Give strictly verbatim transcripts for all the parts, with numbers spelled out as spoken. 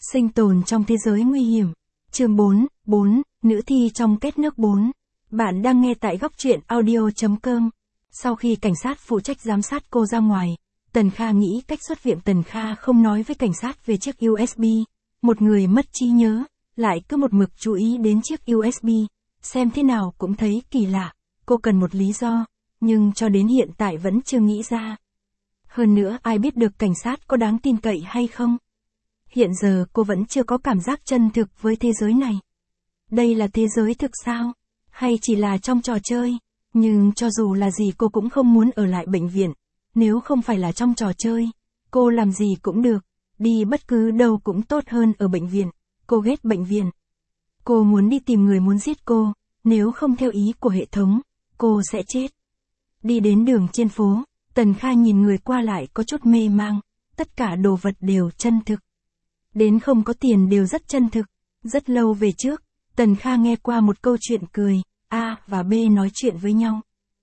Sinh tồn trong thế giới nguy hiểm. Chương bốn, bốn, nữ thi trong két nước bốn. Bạn đang nghe tại góc truyện audio chấm com. Sau khi cảnh sát phụ trách giám sát cô ra ngoài, Tần Kha nghĩ cách xuất viện. Tần Kha không nói với cảnh sát về chiếc u ét bê. Một người mất trí nhớ, lại cứ một mực chú ý đến chiếc u ét bê. Xem thế nào cũng thấy kỳ lạ. Cô cần một lý do, nhưng cho đến hiện tại vẫn chưa nghĩ ra. Hơn nữa ai biết được cảnh sát có đáng tin cậy hay không? Hiện giờ cô vẫn chưa có cảm giác chân thực với thế giới này. Đây là thế giới thực sao? Hay chỉ là trong trò chơi? Nhưng cho dù là gì cô cũng không muốn ở lại bệnh viện. Nếu không phải là trong trò chơi, cô làm gì cũng được. Đi bất cứ đâu cũng tốt hơn ở bệnh viện. Cô ghét bệnh viện. Cô muốn đi tìm người muốn giết cô. Nếu không theo ý của hệ thống, cô sẽ chết. Đi đến đường trên phố, Tần Kha nhìn người qua lại có chút mê mang. Tất cả đồ vật đều chân thực. Đến không có tiền đều rất chân thực. Rất lâu về trước, Tần Kha nghe qua một câu chuyện cười. A và B nói chuyện với nhau.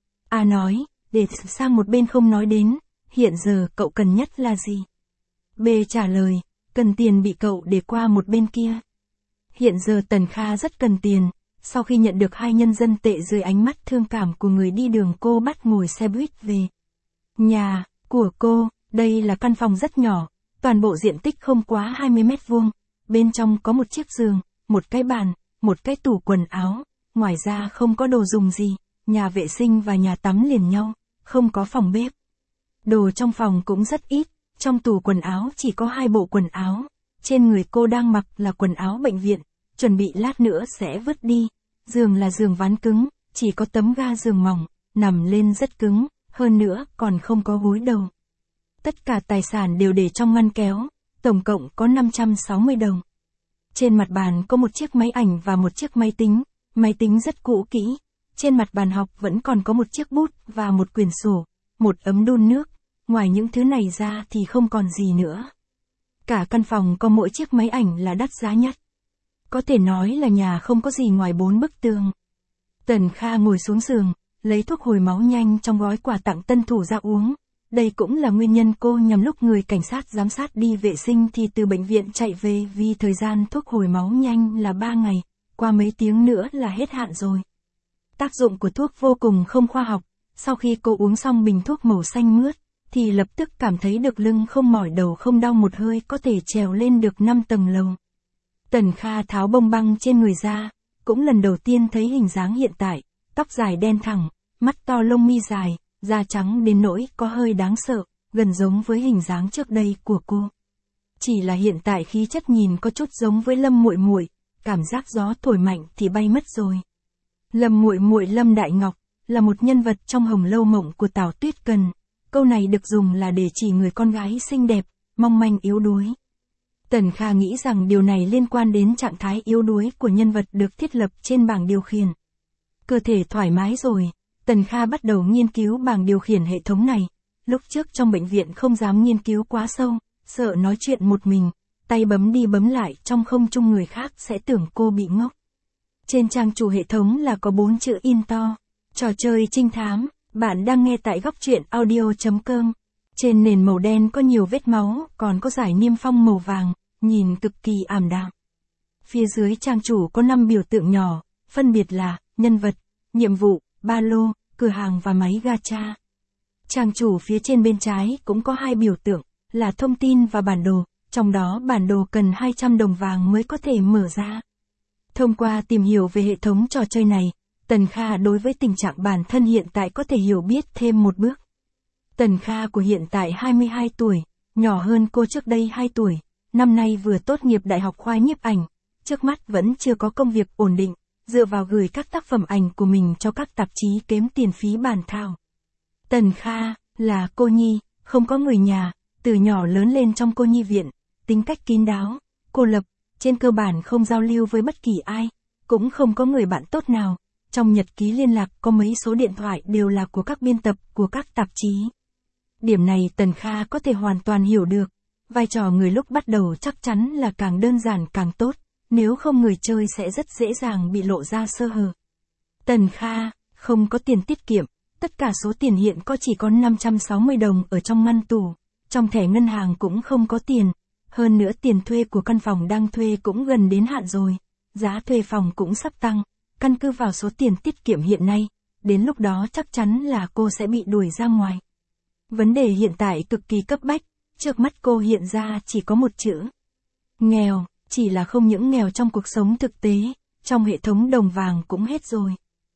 A nói, để sang một bên không nói đến, hiện giờ cậu cần nhất là gì? B trả lời, cần tiền bị cậu để qua một bên kia. Hiện giờ Tần Kha rất cần tiền. Sau khi nhận được hai nhân dân tệ dưới ánh mắt thương cảm của người đi đường, cô bắt ngồi xe buýt về nhà của cô. Đây là căn phòng rất nhỏ, toàn bộ diện tích không quá hai mươi mét vuông. Bên trong có một chiếc giường, một cái bàn, một cái tủ quần áo. Ngoài ra không có đồ dùng gì, nhà vệ sinh và nhà tắm liền nhau, không có phòng bếp. Đồ trong phòng cũng rất ít, trong tủ quần áo chỉ có hai bộ quần áo. Trên người cô đang mặc là quần áo bệnh viện, chuẩn bị lát nữa sẽ vứt đi. Giường là giường ván cứng, chỉ có tấm ga giường mỏng, nằm lên rất cứng, hơn nữa còn không có gối đầu. Tất cả tài sản đều để trong ngăn kéo, tổng cộng có năm trăm sáu mươi đồng. Trên mặt bàn có một chiếc máy ảnh và một chiếc máy tính, máy tính rất cũ kỹ. Trên mặt bàn học vẫn còn có một chiếc bút và một quyển sổ, một ấm đun nước. Ngoài những thứ này ra thì không còn gì nữa. Cả căn phòng có mỗi chiếc máy ảnh là đắt giá nhất. Có thể nói là nhà không có gì ngoài bốn bức tường. Tần Kha ngồi xuống giường, lấy thuốc hồi máu nhanh trong gói quà tặng tân thủ ra uống. Đây cũng là nguyên nhân cô nhằm lúc người cảnh sát giám sát đi vệ sinh thì từ bệnh viện chạy về, vì thời gian thuốc hồi máu nhanh là ba ngày, qua mấy tiếng nữa là hết hạn rồi. Tác dụng của thuốc vô cùng không khoa học. Sau khi cô uống xong bình thuốc màu xanh mướt, thì lập tức cảm thấy được lưng không mỏi, đầu không đau, một hơi có thể trèo lên được năm tầng lầu. Tần Kha tháo bông băng trên người ra, cũng lần đầu tiên thấy hình dáng hiện tại, tóc dài đen thẳng, mắt to, lông mi dài, da trắng đến nỗi có hơi đáng sợ, gần giống với hình dáng trước đây của cô. Chỉ là hiện tại khí chất nhìn có chút giống với Lâm Muội Muội, cảm giác gió thổi mạnh thì bay mất rồi. Lâm Muội Muội Lâm Đại Ngọc là một nhân vật trong Hồng Lâu Mộng của Tào Tuyết Cần. Câu này được dùng là để chỉ người con gái xinh đẹp, mong manh yếu đuối. Tần Kha nghĩ rằng điều này liên quan đến trạng thái yếu đuối của nhân vật được thiết lập trên bảng điều khiển. Cơ thể thoải mái rồi, Tần Kha bắt đầu nghiên cứu bảng điều khiển hệ thống này. Lúc trước trong bệnh viện không dám nghiên cứu quá sâu, sợ nói chuyện một mình, tay bấm đi bấm lại trong không trung người khác sẽ tưởng cô bị ngốc. Trên trang chủ hệ thống là có bốn chữ in to, trò chơi trinh thám. Bạn đang nghe tại góc truyện audio chấm com. Trên nền màu đen có nhiều vết máu, còn có dải niêm phong màu vàng, nhìn cực kỳ ảm đạm. Phía dưới trang chủ có năm biểu tượng nhỏ, phân biệt là nhân vật, nhiệm vụ, ba lô, cửa hàng và máy gacha. Trang chủ phía trên bên trái cũng có hai biểu tượng, là thông tin và bản đồ, trong đó bản đồ cần hai trăm đồng vàng mới có thể mở ra. Thông qua tìm hiểu về hệ thống trò chơi này, Tần Kha đối với tình trạng bản thân hiện tại có thể hiểu biết thêm một bước. Tần Kha của hiện tại hai mươi hai tuổi, nhỏ hơn cô trước đây hai tuổi, năm nay vừa tốt nghiệp đại học khoa nhiếp ảnh, trước mắt vẫn chưa có công việc ổn định, dựa vào gửi các tác phẩm ảnh của mình cho các tạp chí kiếm tiền phí bản thảo. Tần Kha là cô nhi, không có người nhà, từ nhỏ lớn lên trong cô nhi viện, tính cách kín đáo, cô lập, trên cơ bản không giao lưu với bất kỳ ai, cũng không có người bạn tốt nào. Trong nhật ký liên lạc có mấy số điện thoại đều là của các biên tập của các tạp chí. Điểm này Tần Kha có thể hoàn toàn hiểu được. Vai trò người lúc bắt đầu chắc chắn là càng đơn giản càng tốt, nếu không người chơi sẽ rất dễ dàng bị lộ ra sơ hở. Tần Kha không có tiền tiết kiệm, tất cả số tiền hiện có chỉ có năm trăm sáu mươi đồng ở trong ngăn tủ, trong thẻ ngân hàng cũng không có tiền. Hơn nữa tiền thuê của căn phòng đang thuê cũng gần đến hạn rồi. Giá thuê phòng cũng sắp tăng. Căn cứ vào số tiền tiết kiệm hiện nay, đến lúc đó chắc chắn là cô sẽ bị đuổi ra ngoài. Vấn đề hiện tại cực kỳ cấp bách, trước mắt cô hiện ra chỉ có một chữ. Nghèo, chỉ là không những nghèo trong cuộc sống thực tế, trong hệ thống đồng vàng cũng hết rồi.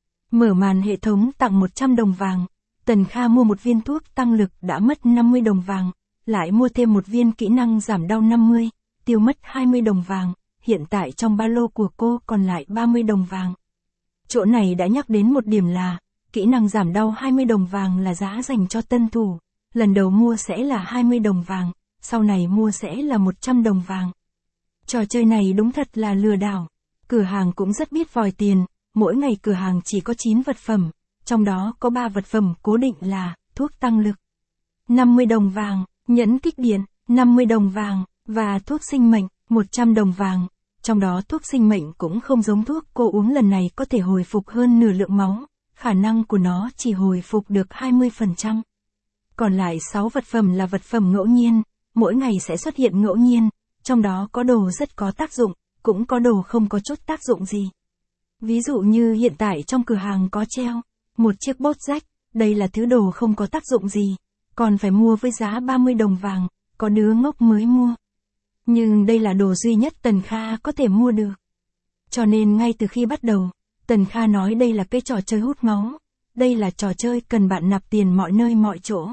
Mở màn hệ thống tặng một trăm đồng vàng, Tần Kha mua một viên thuốc tăng lực đã mất năm mươi đồng vàng, lại mua thêm một viên kỹ năng giảm đau năm mươi, tiêu mất hai mươi đồng vàng, hiện tại trong ba lô của cô còn lại ba mươi đồng vàng. Chỗ này đã nhắc đến một điểm là, kỹ năng giảm đau hai mươi đồng vàng là giá dành cho tân thủ, lần đầu mua sẽ là hai mươi đồng vàng, sau này mua sẽ là một trăm đồng vàng. Trò chơi này đúng thật là lừa đảo, cửa hàng cũng rất biết vòi tiền, mỗi ngày cửa hàng chỉ có chín vật phẩm, trong đó có ba vật phẩm cố định là thuốc tăng lực, năm mươi đồng vàng, nhẫn kích điện, năm mươi đồng vàng, và thuốc sinh mệnh, một trăm đồng vàng. Trong đó thuốc sinh mệnh cũng không giống thuốc cô uống lần này có thể hồi phục hơn nửa lượng máu, khả năng của nó chỉ hồi phục được hai mươi phần trăm. Còn lại sáu vật phẩm là vật phẩm ngẫu nhiên, mỗi ngày sẽ xuất hiện ngẫu nhiên, trong đó có đồ rất có tác dụng, cũng có đồ không có chút tác dụng gì. Ví dụ như hiện tại trong cửa hàng có treo một chiếc bốt rách, đây là thứ đồ không có tác dụng gì, còn phải mua với giá ba mươi đồng vàng, có đứa ngốc mới mua. Nhưng đây là đồ duy nhất Tần Kha có thể mua được. Cho nên ngay từ khi bắt đầu, Tần Kha nói đây là cái trò chơi hút máu, đây là trò chơi cần bạn nạp tiền mọi nơi mọi chỗ.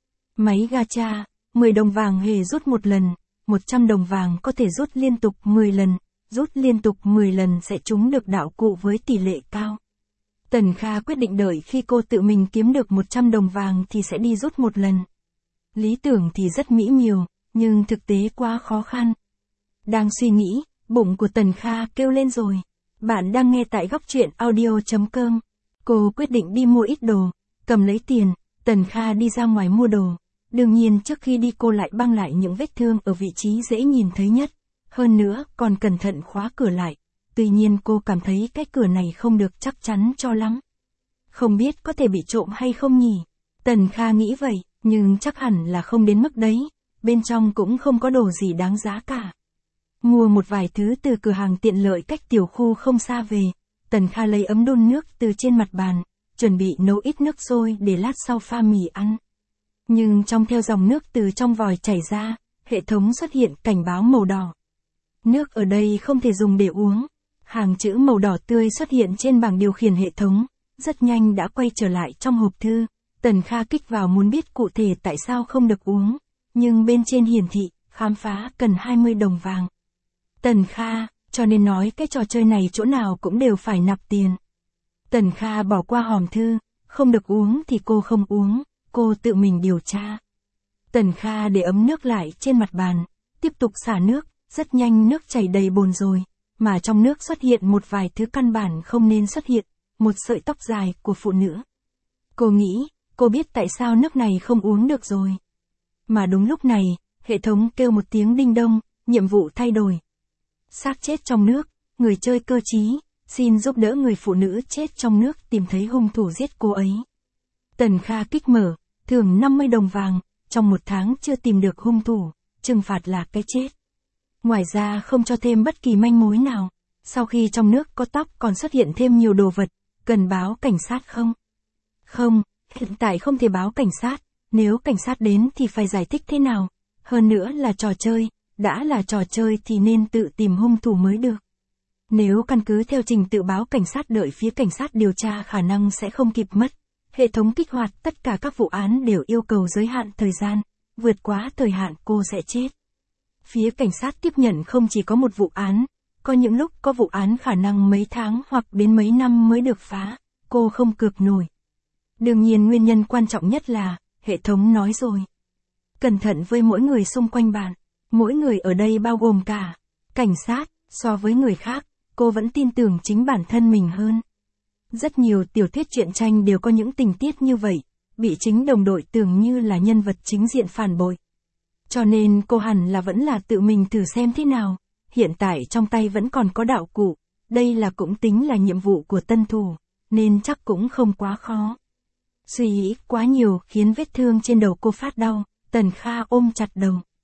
Máy gacha, mười đồng vàng hề rút một lần, một trăm đồng vàng có thể rút liên tục mười lần, rút liên tục mười lần sẽ trúng được đạo cụ với tỷ lệ cao. Tần Kha quyết định đợi khi cô tự mình kiếm được một trăm đồng vàng thì sẽ đi rút một lần. Lý tưởng thì rất mỹ miều, nhưng thực tế quá khó khăn. Đang suy nghĩ, bụng của Tần Kha kêu lên rồi. Bạn đang nghe tại góc truyện audio chấm com. Cô quyết định đi mua ít đồ, cầm lấy tiền, Tần Kha đi ra ngoài mua đồ. Đương nhiên trước khi đi cô lại băng lại những vết thương ở vị trí dễ nhìn thấy nhất. Hơn nữa, còn cẩn thận khóa cửa lại. Tuy nhiên cô cảm thấy cái cửa này không được chắc chắn cho lắm. Không biết có thể bị trộm hay không nhỉ? Tần Kha nghĩ vậy, nhưng chắc hẳn là không đến mức đấy. Bên trong cũng không có đồ gì đáng giá cả. Mua một vài thứ từ cửa hàng tiện lợi cách tiểu khu không xa về, Tần Kha lấy ấm đun nước từ trên mặt bàn, chuẩn bị nấu ít nước sôi để lát sau pha mì ăn. Nhưng trong theo dòng nước từ trong vòi chảy ra, hệ thống xuất hiện cảnh báo màu đỏ. Nước ở đây không thể dùng để uống. Hàng chữ màu đỏ tươi xuất hiện trên bảng điều khiển hệ thống, rất nhanh đã quay trở lại trong hộp thư. Tần Kha kích vào muốn biết cụ thể tại sao không được uống, nhưng bên trên hiển thị, khám phá cần hai mươi đồng vàng. Tần Kha, cho nên nói cái trò chơi này chỗ nào cũng đều phải nạp tiền. Tần Kha bỏ qua hòm thư, không được uống thì cô không uống, cô tự mình điều tra. Tần Kha để ấm nước lại trên mặt bàn, tiếp tục xả nước, rất nhanh nước chảy đầy bồn rồi, mà trong nước xuất hiện một vài thứ căn bản không nên xuất hiện, một sợi tóc dài của phụ nữ. Cô nghĩ, cô biết tại sao nước này không uống được rồi. Mà đúng lúc này, hệ thống kêu một tiếng đinh đông, nhiệm vụ thay đổi. Xác chết trong nước, người chơi cơ trí, xin giúp đỡ người phụ nữ chết trong nước tìm thấy hung thủ giết cô ấy. Tần Kha kích mở, thưởng năm mươi đồng vàng, trong một tháng chưa tìm được hung thủ, trừng phạt là cái chết. Ngoài ra không cho thêm bất kỳ manh mối nào, sau khi trong nước có tóc còn xuất hiện thêm nhiều đồ vật, cần báo cảnh sát không? Không, hiện tại không thể báo cảnh sát, nếu cảnh sát đến thì phải giải thích thế nào, hơn nữa là trò chơi, đã là trò chơi thì nên tự tìm hung thủ mới được. Nếu căn cứ theo trình tự báo cảnh sát đợi phía cảnh sát điều tra khả năng sẽ không kịp mất. Hệ thống kích hoạt tất cả các vụ án đều yêu cầu giới hạn thời gian, vượt quá thời hạn cô sẽ chết. Phía cảnh sát tiếp nhận không chỉ có một vụ án, có những lúc có vụ án khả năng mấy tháng hoặc đến mấy năm mới được phá, cô không cược nổi. Đương nhiên nguyên nhân quan trọng nhất là, hệ thống nói rồi. Cẩn thận với mỗi người xung quanh bạn, mỗi người ở đây bao gồm cả cảnh sát, so với người khác, cô vẫn tin tưởng chính bản thân mình hơn. Rất nhiều tiểu thuyết truyện tranh đều có những tình tiết như vậy, bị chính đồng đội tưởng như là nhân vật chính diện phản bội. Cho nên cô hẳn là vẫn là tự mình thử xem thế nào, hiện tại trong tay vẫn còn có đạo cụ, đây là cũng tính là nhiệm vụ của tân thủ, nên chắc cũng không quá khó. Suy nghĩ quá nhiều khiến vết thương trên đầu cô phát đau, Tần Kha ôm chặt đầu.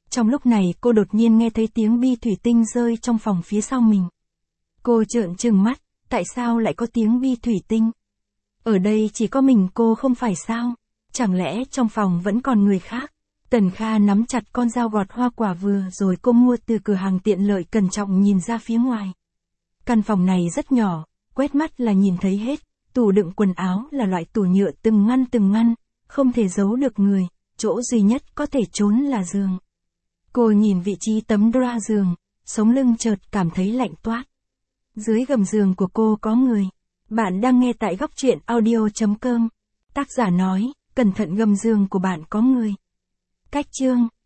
Trong lúc này cô đột nhiên nghe thấy tiếng bi thủy tinh rơi trong phòng phía sau mình. Cô trợn trừng mắt, tại sao lại có tiếng bi thủy tinh? Ở đây chỉ có mình cô không phải sao? Chẳng lẽ trong phòng vẫn còn người khác? Tần Kha nắm chặt con dao gọt hoa quả vừa rồi cô mua từ cửa hàng tiện lợi, cẩn trọng nhìn ra phía ngoài. Căn phòng này rất nhỏ, quét mắt là nhìn thấy hết. Tủ đựng quần áo là loại tủ nhựa từng ngăn từng ngăn, không thể giấu được người, chỗ duy nhất có thể trốn là giường. Cô nhìn vị trí tấm dra giường, sống lưng chợt cảm thấy lạnh toát. Dưới gầm giường của cô có người. Bạn đang nghe tại góc truyện audio chấm com. Tác giả nói, cẩn thận, gầm giường của bạn có người. Cách chương